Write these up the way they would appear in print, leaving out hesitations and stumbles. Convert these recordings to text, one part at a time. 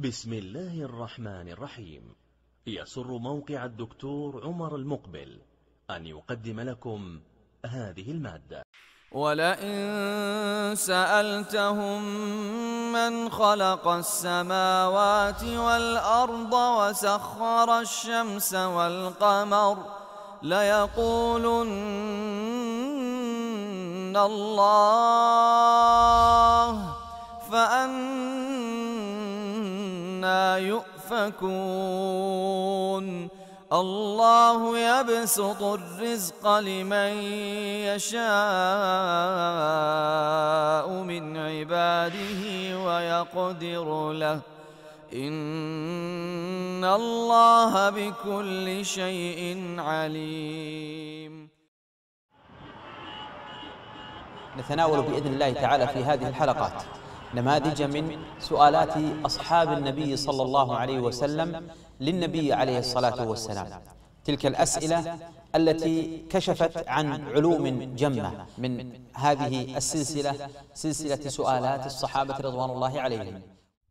بسم الله الرحمن الرحيم. يسر موقع الدكتور عمر المقبل أن يقدم لكم هذه المادة. ولئن سألتهم من خلق السماوات والأرض وسخر الشمس والقمر ليقولن الله فأنى يؤفكون. الله يبسط الرزق لمن يشاء من عباده ويقدر له إن الله بكل شيء عليم. نتناول بإذن الله تعالى في هذه الحلقات نماذج من سؤالات أصحاب النبي صلى الله عليه وسلم للنبي عليه الصلاة والسلام، تلك الأسئلة التي كشفت عن علوم جمة من هذه السلسلة، سلسلة سؤالات الصحابة رضوان الله عليهم.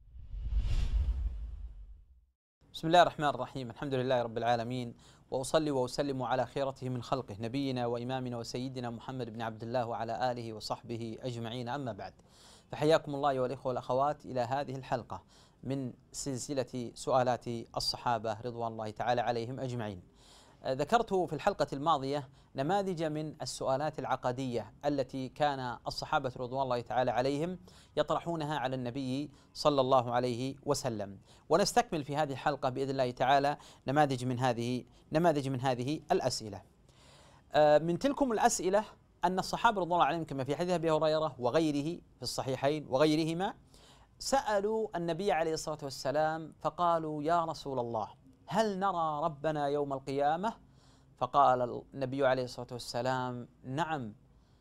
بسم الله الرحمن الرحيم، الحمد لله رب العالمين، وأصلي وأسلم على خيرته من خلقه نبينا وإمامنا وسيدنا محمد بن عبد الله وعلى آله وصحبه أجمعين، أما بعد، فحياكم الله أيها الإخوة والأخوات إلى هذه الحلقة من سلسلة سؤالات الصحابة رضوان الله تعالى عليهم أجمعين. ذكرت في الحلقة الماضية نماذج من السؤالات العقدية التي كان الصحابة رضوان الله تعالى عليهم يطرحونها على النبي صلى الله عليه وسلم، ونستكمل في هذه الحلقة بإذن الله تعالى نماذج من هذه الأسئلة. من تلكم الأسئلة أن الصحابة رضوان الله عليهم كما في حديث أبي هريرة وغيره في الصحيحين وغيرهما سألوا النبي عليه الصلاة والسلام فقالوا: يا رسول الله، هل نرى ربنا يوم القيامة؟ فقال النبي عليه الصلاة والسلام: نعم،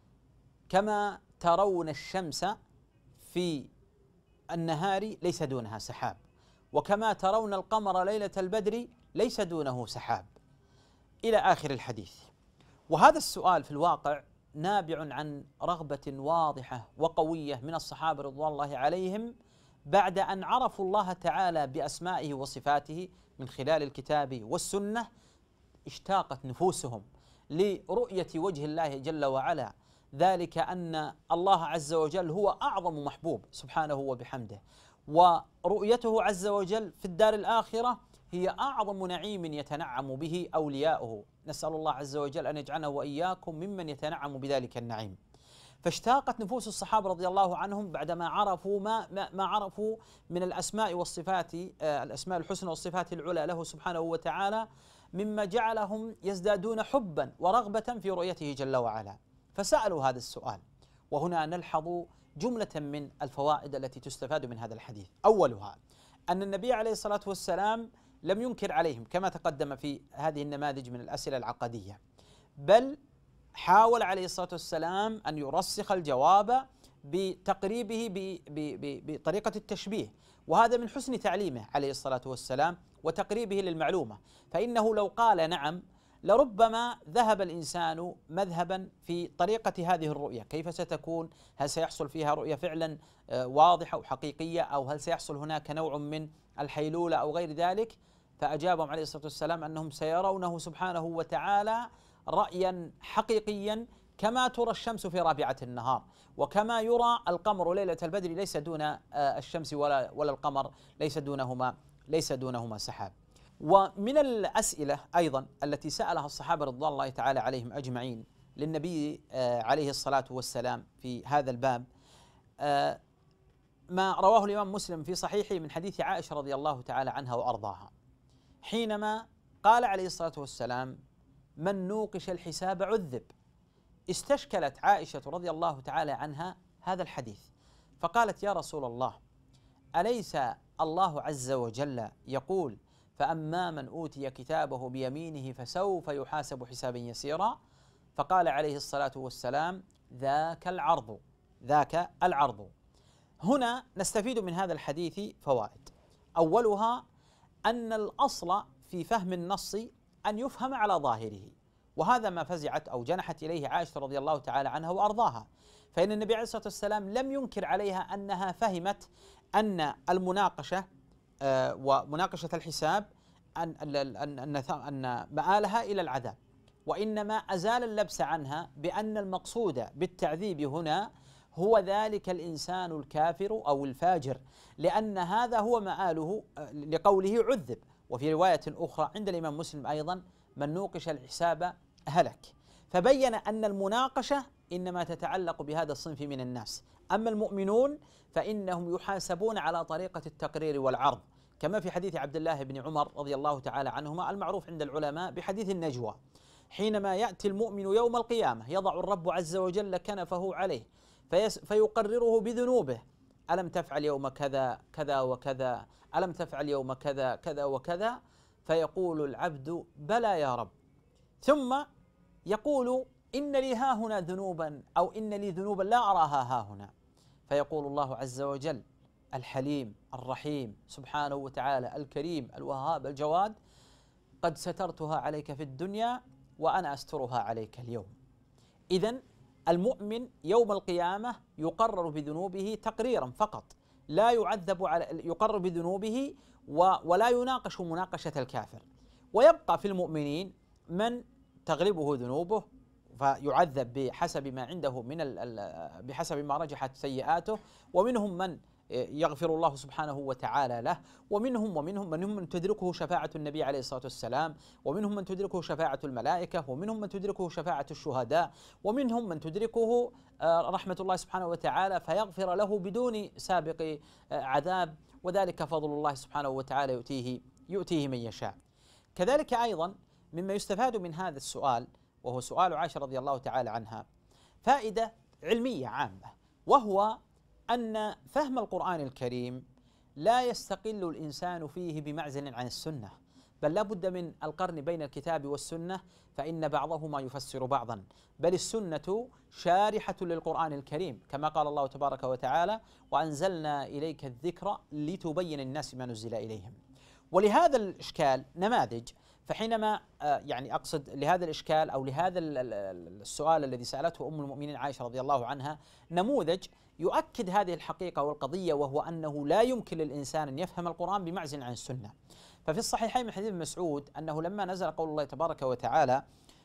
كما ترون الشمس في النهار ليس دونها سحاب، وكما ترون القمر ليلة البدر ليس دونه سحاب، إلى آخر الحديث. وهذا السؤال في الواقع نابع عن رغبة واضحة وقوية من الصحابة رضوان الله عليهم بعد أن عرفوا الله تعالى بأسمائه وصفاته من خلال الكتاب والسنة. اشتاقت نفوسهم لرؤية وجه الله جل وعلا، ذلك أن الله عز وجل هو أعظم محبوب سبحانه وبحمده، ورؤيته عز وجل في الدار الآخرة هي أعظم نعيم يتنعم به أولياؤه. نسأل الله عز وجل أن يجعلنا وإياكم ممن يتنعم بذلك النعيم. فاشتاقت نفوس الصحابة رضي الله عنهم بعدما عرفوا ما عرفوا من الأسماء والصفات، الأسماء الحسنى والصفات العلى له سبحانه وتعالى، مما جعلهم يزدادون حبا ورغبة في رؤيته جل وعلا، فسألوا هذا السؤال. وهنا نلحظ جملة من الفوائد التي تستفاد من هذا الحديث. أولها أن النبي عليه الصلاة والسلام لم ينكر عليهم كما تقدم في هذه النماذج من الأسئلة العقدية، بل حاول عليه الصلاة والسلام أن يرسخ الجواب بتقريبه بطريقة التشبيه، وهذا من حسن تعليمه عليه الصلاة والسلام وتقريبه للمعلومة. فإنه لو قال نعم لربما ذهب الإنسان مذهبا في طريقة هذه الرؤية، كيف ستكون؟ هل سيحصل فيها رؤية فعلا واضحة وحقيقية، أو هل سيحصل هناك نوع من الحيلولة أو غير ذلك؟ فأجابهم عليه الصلاة والسلام أنهم سيرونه سبحانه وتعالى رأيا حقيقيا، كما ترى الشمس في رابعة النهار، وكما يرى القمر ليلة البدر ليس دون الشمس ولا القمر ليس دونهما سحاب. ومن الأسئلة أيضا التي سألها الصحابة رضوان الله تعالى عليهم أجمعين للنبي عليه الصلاة والسلام في هذا الباب ما رواه الإمام مسلم في صحيحه من حديث عائشة رضي الله تعالى عنها وأرضاها، حينما قال عليه الصلاة والسلام: من نوقش الحساب عذب. استشكلت عائشة رضي الله تعالى عنها هذا الحديث، فقالت: يا رسول الله، أليس الله عز وجل يقول: فأما من أوتي كتابه بيمينه فسوف يحاسب حسابا يسيرا؟ فقال عليه الصلاة والسلام: ذاك العرض. هنا نستفيد من هذا الحديث فوائد. أولها أن الأصل في فهم النص أن يفهم على ظاهره، وهذا ما فزعت أو جنحت إليه عائشة رضي الله تعالى عنها وأرضاها، فإن النبي عليه الصلاة والسلام لم ينكر عليها أنها فهمت أن المناقشة ومناقشة الحساب أن مآلها إلى العذاب، وإنما أزال اللبس عنها بأن المقصود بالتعذيب هنا هو ذلك الإنسان الكافر أو الفاجر، لأن هذا هو مآله لقوله عذب. وفي رواية أخرى عند الإمام مسلم أيضا من نوقش الحساب هلك. فبين أن المناقشة إنما تتعلق بهذا الصنف من الناس، أما المؤمنون فإنهم يحاسبون على طريقة التقرير والعرض، كما في حديث عبد الله بن عمر رضي الله تعالى عنهما المعروف عند العلماء بحديث النجوى، حينما يأتي المؤمن يوم القيامة يضع الرب عز وجل كنفه عليه فيقرره بذنوبه: ألم تفعل يوم كذا كذا وكذا، ألم تفعل يوم كذا كذا وكذا، فيقول العبد: بلى يا رب. ثم يقول: إن لي ها هنا ذنوبا، أو إن لي ذنوبا لا أراها ها هنا. فيقول الله عز وجل الحليم الرحيم سبحانه وتعالى الكريم الوهاب الجواد: قد سترتها عليك في الدنيا وأنا أسترها عليك اليوم. إذن المؤمن يوم القيامة يقرر بذنوبه تقريرا فقط، لا يعذب يقرر بذنوبه ولا يناقش مناقشة الكافر. ويبقى في المؤمنين من تغلبه ذنوبه فيعذب بحسب ما عنده بحسب ما رجحت سيئاته، ومنهم من يغفر الله سبحانه وتعالى له، ومنهم من تدركه شفاعة النبي عليه الصلاة والسلام، ومنهم من تدركه شفاعة الملائكة، ومنهم من تدركه شفاعة الشهداء، ومنهم من تدركه رحمة الله سبحانه وتعالى فيغفر له بدون سابق عذاب، وذلك فضل الله سبحانه وتعالى يؤتيه من يشاء. كذلك أيضا مما يستفاد من هذا السؤال، وهو سؤال عائشة رضي الله تعالى عنها، فائدة علمية عامة، وهو أن فهم القرآن الكريم لا يستقل الإنسان فيه بمعزل عن السنة، بل لا بد من القرن بين الكتاب والسنة، فإن بعضهما يفسر بعضا، بل السنة شارحة للقرآن الكريم، كما قال الله تبارك وتعالى: وأنزلنا إليك الذكر لتبين الناس ما نزل إليهم. ولهذا الإشكال نماذج، فحينما يعني أقصد لهذا الإشكال أو لهذا السؤال الذي سألته أم المؤمنين عائشة رضي الله عنها نموذج يؤكد هذه الحقيقة والقضية، وهو أنه لا يمكن للإنسان أن يفهم القرآن بمعزل عن السنة. ففي الصحيحين من حديث ابن مسعود أنه لما نزل قول الله تبارك وتعالى: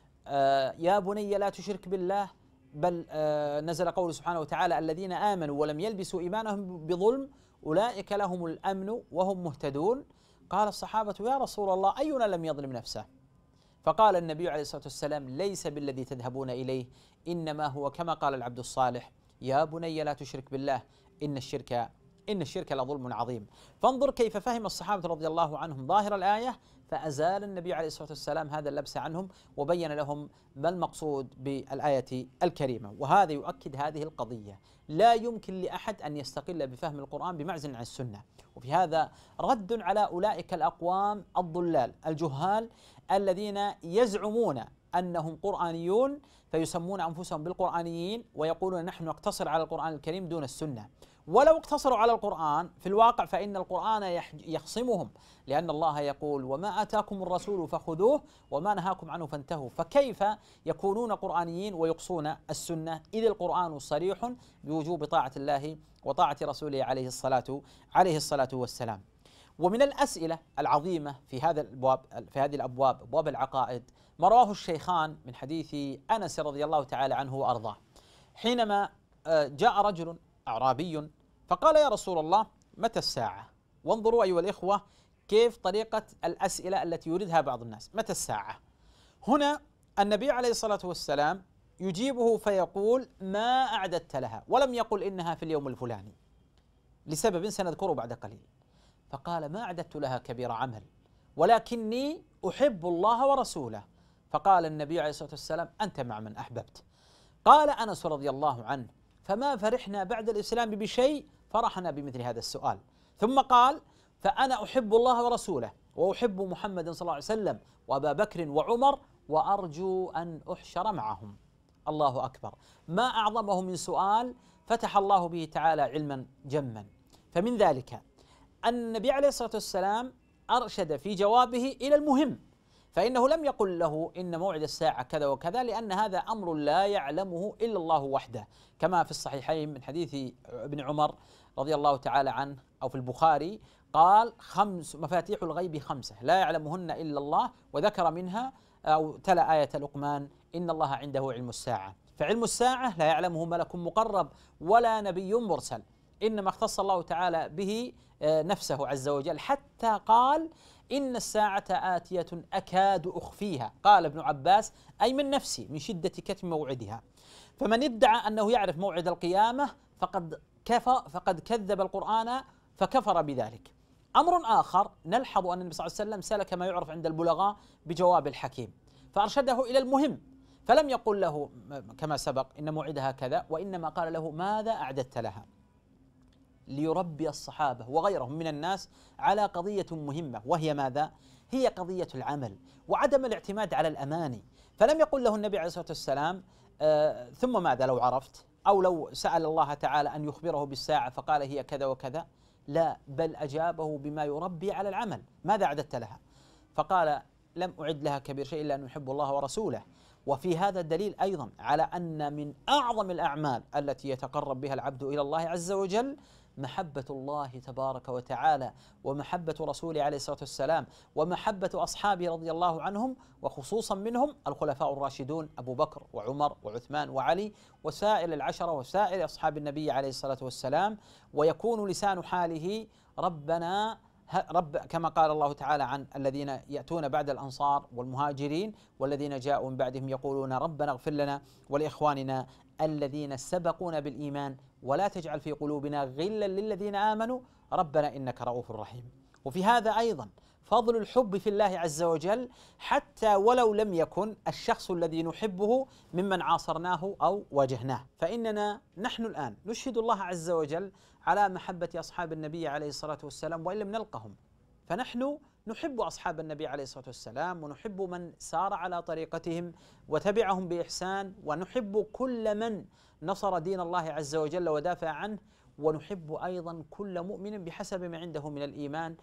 يا بني لا تشرك بالله، بل نزل قوله سبحانه وتعالى: الذين آمنوا ولم يلبسوا إيمانهم بظلم أولئك لهم الأمن وهم مهتدون. قال الصحابة: يا رسول الله أينا لم يظلم نفسه؟ فقال النبي عليه الصلاة والسلام: ليس بالذي تذهبون إليه، إنما هو كما قال العبد الصالح: يا بني لا تشرك بالله إن الشرك لظلم عظيم. فانظر كيف فهم الصحابة رضي الله عنهم ظاهر الآية، فأزال النبي عليه الصلاة والسلام هذا اللبس عنهم وبين لهم ما المقصود بالآية الكريمة. وهذا يؤكد هذه القضية: لا يمكن لأحد أن يستقل بفهم القرآن بمعزل عن السنة. وفي هذا رد على أولئك الأقوام الضلال الجهال الذين يزعمون أنهم قرآنيون، فيسمون أنفسهم بالقرآنيين ويقولون نحن نقتصر على القرآن الكريم دون السنة. ولو اقتصروا على القرآن في الواقع فإن القرآن يخصمهم، لأن الله يقول: وما آتاكم الرسول فخذوه وما نهاكم عنه فانتهوا. فكيف يكونون قرآنيين ويقصون السنة، إذ القرآن صريح بوجوب طاعة الله وطاعة رسوله عليه الصلاة والسلام. ومن الأسئلة العظيمة في هذه الأبواب، أبواب العقائد، ما رواه الشيخان من حديث أنس رضي الله تعالى عنه وأرضاه، حينما جاء رجل أعرابي فقال: يا رسول الله متى الساعة؟ وانظروا أيها الإخوة كيف طريقة الأسئلة التي يريدها بعض الناس: متى الساعة؟ هنا النبي عليه الصلاة والسلام يجيبه فيقول: ما أعددت لها؟ ولم يقل إنها في اليوم الفلاني، لسبب سنذكره بعد قليل. فقال: ما أعددت لها كبير عمل، ولكني أحب الله ورسوله. فقال النبي عليه الصلاة والسلام: أنت مع من أحببت. قال أنس رضي الله عنه: فما فرحنا بعد الإسلام بشيء فرحنا بمثل هذا السؤال. ثم قال: فأنا أحب الله ورسوله، وأحب محمد صلى الله عليه وسلم وأبا بكر وعمر، وأرجو أن أحشر معهم. الله أكبر، ما أعظمه من سؤال فتح الله به تعالى علما جما. فمن ذلك أن النبي عليه الصلاة والسلام أرشد في جوابه إلى المهم، فإنه لم يقل له إن موعد الساعة كذا وكذا، لأن هذا أمر لا يعلمه إلا الله وحده، كما في الصحيحين من حديث ابن عمر رضي الله تعالى عنه أو في البخاري قال 5 مفاتيح الغيب 5 لا يعلمهن إلا الله، وذكر منها أو تلا آية لقمان إن الله عنده علم الساعة. فعلم الساعة لا يعلمه ملك مقرب ولا نبي مرسل، إنما اختص الله تعالى به نفسه عز وجل، حتى قال إن الساعة آتية أكاد أخفيها، قال ابن عباس أي من نفسي من شدة كتم موعدها. فمن ادعى أنه يعرف موعد القيامة فقد كذب القرآن فكفر بذلك. أمر آخر نلحظ أن النبي صلى الله عليه وسلم سلك ما يعرف عند البلغاء بجواب الحكيم، فأرشده إلى المهم، فلم يقل له كما سبق إن موعدها كذا، وإنما قال له ماذا أعددت لها، ليربي الصحابة وغيرهم من الناس على قضية مهمة، وهي ماذا؟ هي قضية العمل وعدم الاعتماد على الأماني. فلم يقل له النبي عليه الصلاة والسلام ثم ماذا لو عرفت، أو لو سأل الله تعالى أن يخبره بالساعة فقال هي كذا وكذا، لا، بل أجابه بما يربي على العمل. ماذا أعددت لها؟ فقال لم أعد لها كبير شيء إلا أن يحب الله ورسوله. وفي هذا الدليل أيضا على أن من أعظم الأعمال التي يتقرب بها العبد إلى الله عز وجل محبة الله تبارك وتعالى، ومحبة رسوله عليه الصلاة والسلام، ومحبة أصحابه رضي الله عنهم، وخصوصا منهم الخلفاء الراشدون أبو بكر وعمر وعثمان وعلي وسائر العشرة وسائر أصحاب النبي عليه الصلاة والسلام. ويكون لسان حاله ربنا كما قال الله تعالى عن الذين يأتون بعد الأنصار والمهاجرين والذين جاءوا من بعدهم يقولون ربنا اغفر لنا ولإخواننا الذين سبقونا بالإيمان ولا تجعل في قلوبنا غلا للذين آمنوا ربنا إنك رؤوف رحيم. وفي هذا أيضا فضل الحب في الله عز وجل، حتى ولو لم يكن الشخص الذي نحبه ممن عاصرناه أو واجهناه، فإننا نحن الآن نشهد الله عز وجل على محبة أصحاب النبي عليه الصلاة والسلام وإن لم نلقهم، فنحن نحب أصحاب النبي عليه الصلاة والسلام، ونحب من سار على طريقتهم وتبعهم بإحسان، ونحب كل من نصر دين الله عز وجل ودافع عنه، ونحب أيضا كل مؤمن بحسب ما عنده من الإيمان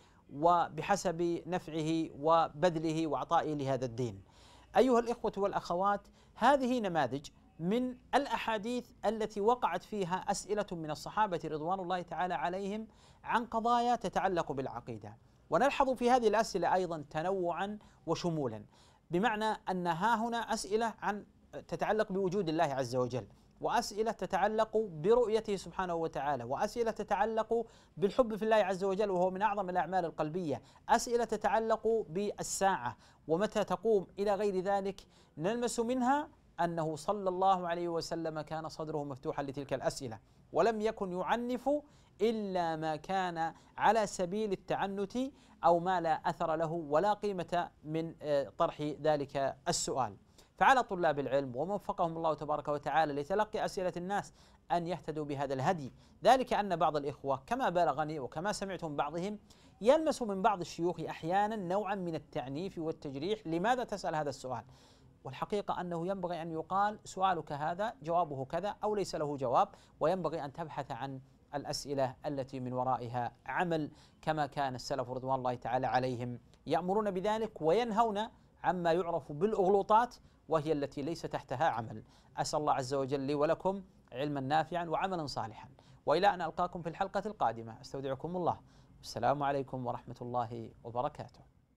وبحسب نفعه وبذله وعطائه لهذا الدين. أيها الإخوة والأخوات، هذه نماذج من الأحاديث التي وقعت فيها أسئلة من الصحابة رضوان الله تعالى عليهم عن قضايا تتعلق بالعقيدة. ونلحظ في هذه الأسئلة أيضا تنوعا وشمولا، بمعنى أن ها هنا أسئلة تتعلق بوجود الله عز وجل، وأسئلة تتعلق برؤيته سبحانه وتعالى، وأسئلة تتعلق بالحب في الله عز وجل وهو من أعظم الأعمال القلبية، أسئلة تتعلق بالساعة ومتى تقوم إلى غير ذلك. نلمس منها أنه صلى الله عليه وسلم كان صدره مفتوحا لتلك الأسئلة، ولم يكن يعنف إلا ما كان على سبيل التعنت أو ما لا أثر له ولا قيمة من طرح ذلك السؤال. فعلى طلاب العلم ووفقهم الله تبارك وتعالى لتلقي أسئلة الناس أن يهتدوا بهذا الهدي، ذلك أن بعض الإخوة كما بلغني وكما سمعت من بعضهم يلمس من بعض الشيوخ أحيانا نوعا من التعنيف والتجريح، لماذا تسأل هذا السؤال؟ والحقيقة أنه ينبغي أن يقال سؤالك هذا جوابه كذا أو ليس له جواب، وينبغي أن تبحث عن الأسئلة التي من ورائها عمل، كما كان السلف رضوان الله تعالى عليهم يأمرون بذلك وينهون عما يعرف بالأغلوطات وهي التي ليس تحتها عمل. أسأل الله عز وجل لي ولكم علما نافعا وعملا صالحا، وإلى أن ألقاكم في الحلقة القادمة أستودعكم الله، والسلام عليكم ورحمة الله وبركاته.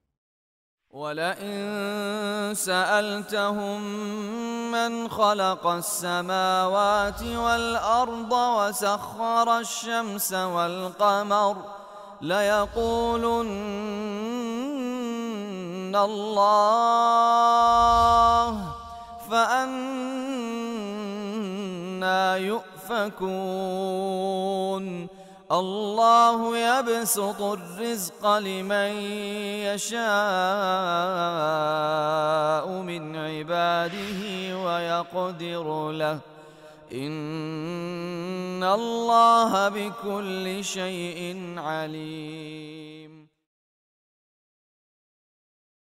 ولئن سألتهم من خلق السماوات والأرض وسخر الشمس والقمر ليقولن الله، فأنى يؤفكون. الله يبسط الرزق لمن يشاء من عباده ويقدر له، إن الله بكل شيء عليم.